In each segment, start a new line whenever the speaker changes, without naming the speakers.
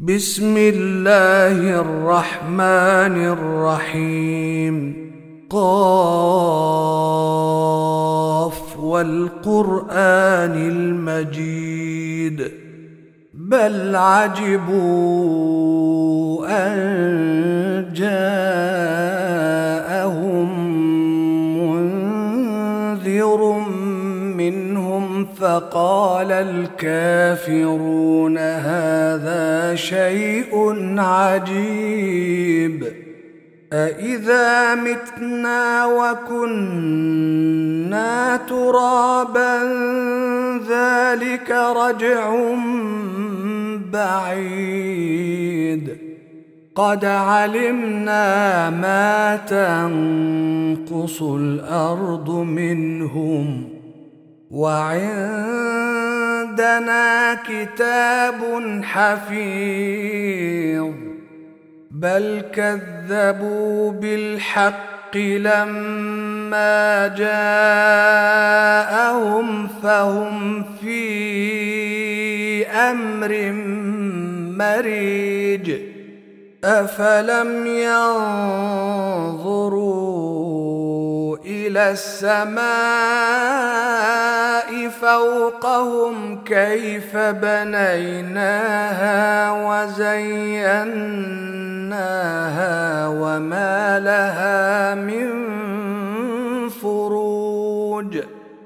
بسم الله الرحمن الرحيم. قاف والقرآن المجيد بل عجبوا أن جاءهم منذر منهم فقال الكافرون هذا شيء عجيب أإذا متنا وكنا ترابا ذلك رجع بعيد قد علمنا ما تنقص الأرض منهم وعندنا كتاب حفيظ بل كذبوا بالحق لما جاءهم فهم في أمر مريج أفلم ينظروا إلى السماء فوقهم كيف بنيناها وزيناها وما لها من فروج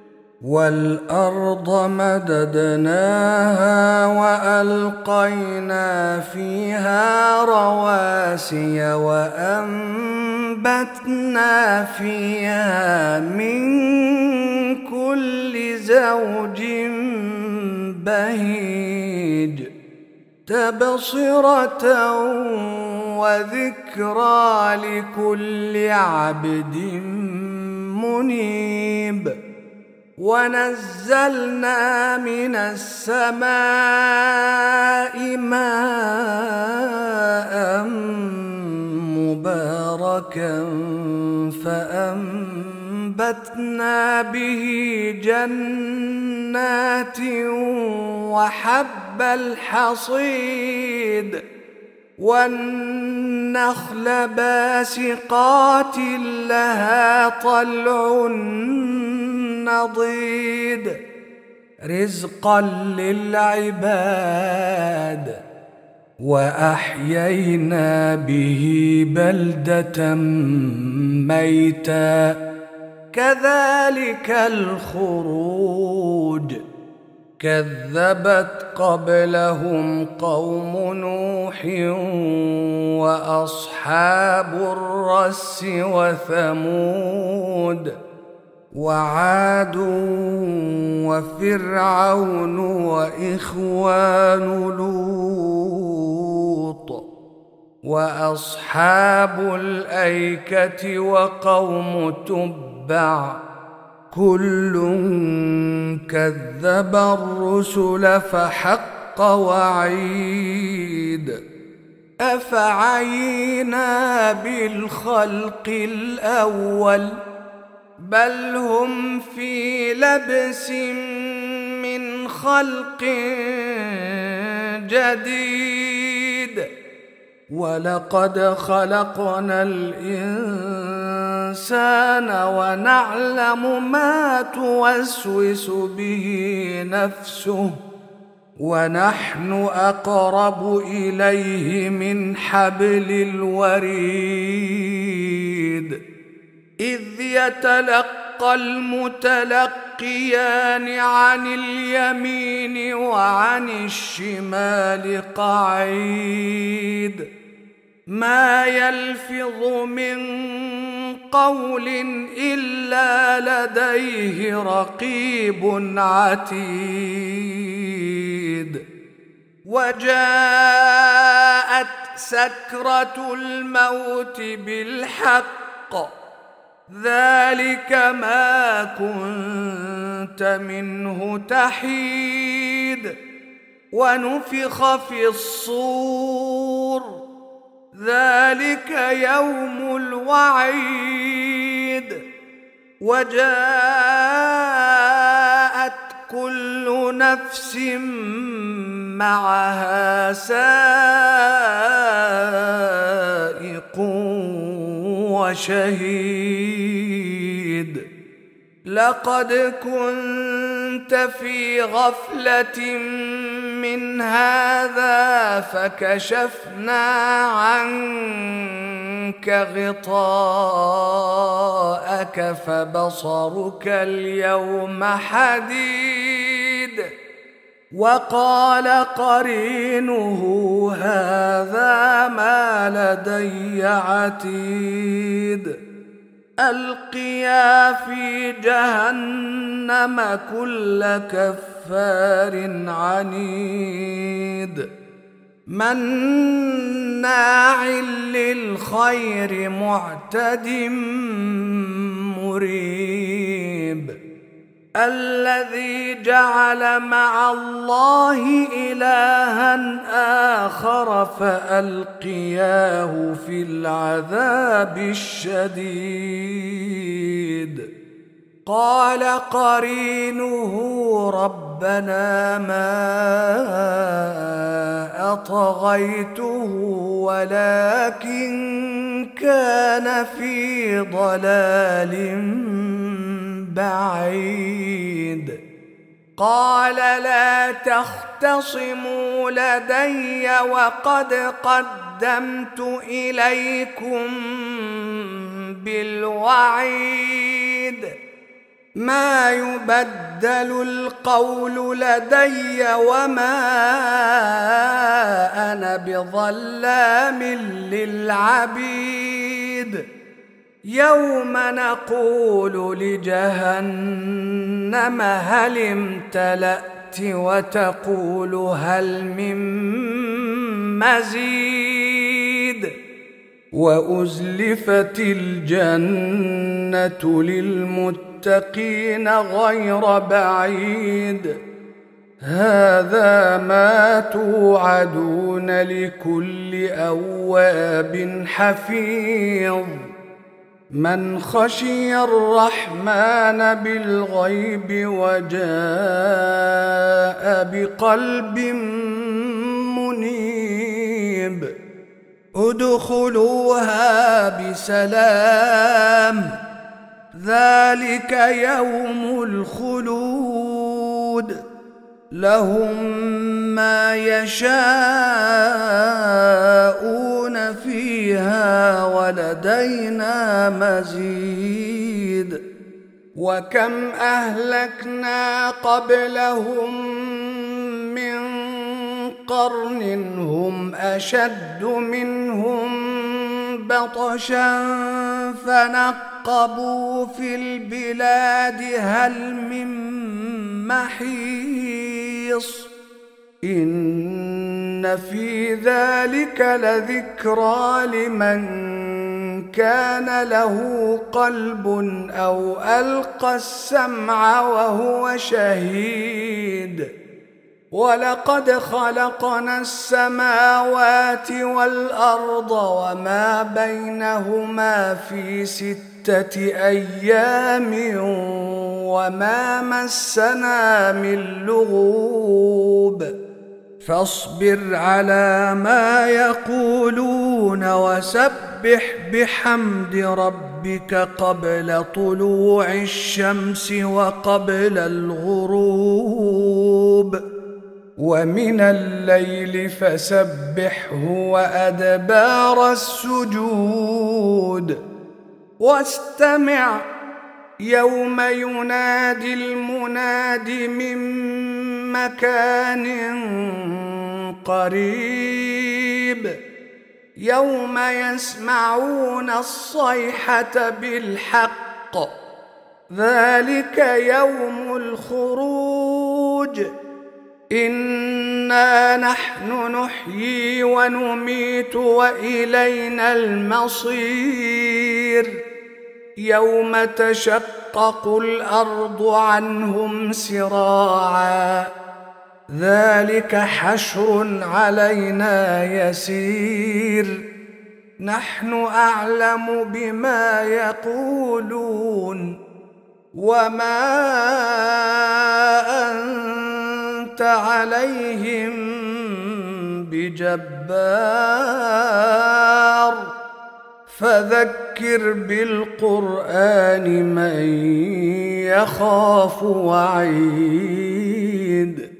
والأرض مددناها وألقينا فيها رواسي وأنبتنا فيها من كل زوج بهيج تبصرة وذكرى لكل عبد منيب ونزلنا من السماء ماء مباركا فأنبتنا به جنات وحب الحصيد والنخل باسقات لها طلع نضيد رزقا للعباد وأحيينا به بلدة ميتا كذلك الخروج كذبت قبلهم قوم نوح وأصحاب الرس وثمود وعاد وفرعون وإخوان لوط وأصحاب الأيكة وقوم تبع كل كذب الرسل فحق وعيد أفعينا بالخلق الأول بل هم في لبس من خلق جديد ولقد خلقنا الإنسان ونعلم ما توسوس به نفسه ونحن أقرب إليه من حبل الوريد إذ يتلقى المتلقيان عن اليمين وعن الشمال قعيد ما يلفظ من قول إلا لديه رقيب عتيد وجاءت سكرة الموت بالحق ذلك ما كنت منه تحيد ونفخ في الصور ذلك يوم الوعيد وجاءت كل نفس معها سائق وشهيد لقد كنت في غفلة من هذا فكشفنا عنك غطاءك فبصرك اليوم حديد وقال قرينه هذا ما لدي عتيد ألقيا في جهنم كل كفار عنيد مناع للخير معتد مريب الذي جعل مع الله إلها آخر فألقياه في العذاب الشديد قال قرينه ربنا ما أطغيته ولكن كان في ضلال بعيد قال لا تختصموا لدي وقد قدمت إليكم بالوعيد ما يبدل القول لدي وما أنا بظلام للعبيد يوم نقول لجهنم هل امتلأت وتقول هل من مزيد وأزلفت الجنة للمتقين غير بعيد هذا ما توعدون لكل أواب حفيظ من خشي الرحمن بالغيب وجاء بقلب منيب ادخلوها بسلام ذلك يوم الخلود لهم ما يشاءون فيها ولدينا مزيد وكم أهلكنا قبلهم من قرن هم أشد منهم بطشا فنقبوا في البلاد هل من محيص إن في ذلك لذكرى لمن كان له قلب أو ألقى السمع وهو شهيد ولقد خلقنا السماوات والأرض وما بينهما في 6 أيام وما مسنا من لغوب فاصبر على ما يقولون وسبح بحمد ربك قبل طلوع الشمس وقبل الغروب ومن الليل فسبحه وأدبار السجود واستمع يوم ينادي المناد من مكان قريب يوم يسمعون الصيحة بالحق ذلك يوم الخروج إنا نحن نحيي ونميت وإلينا المصير يوم تشقق الأرض عنهم سراعا ذلك حشر علينا يسير نحن أعلم بما يقولون وما أنت عليهم بجبار فذكر بالقرآن من يخاف وعيد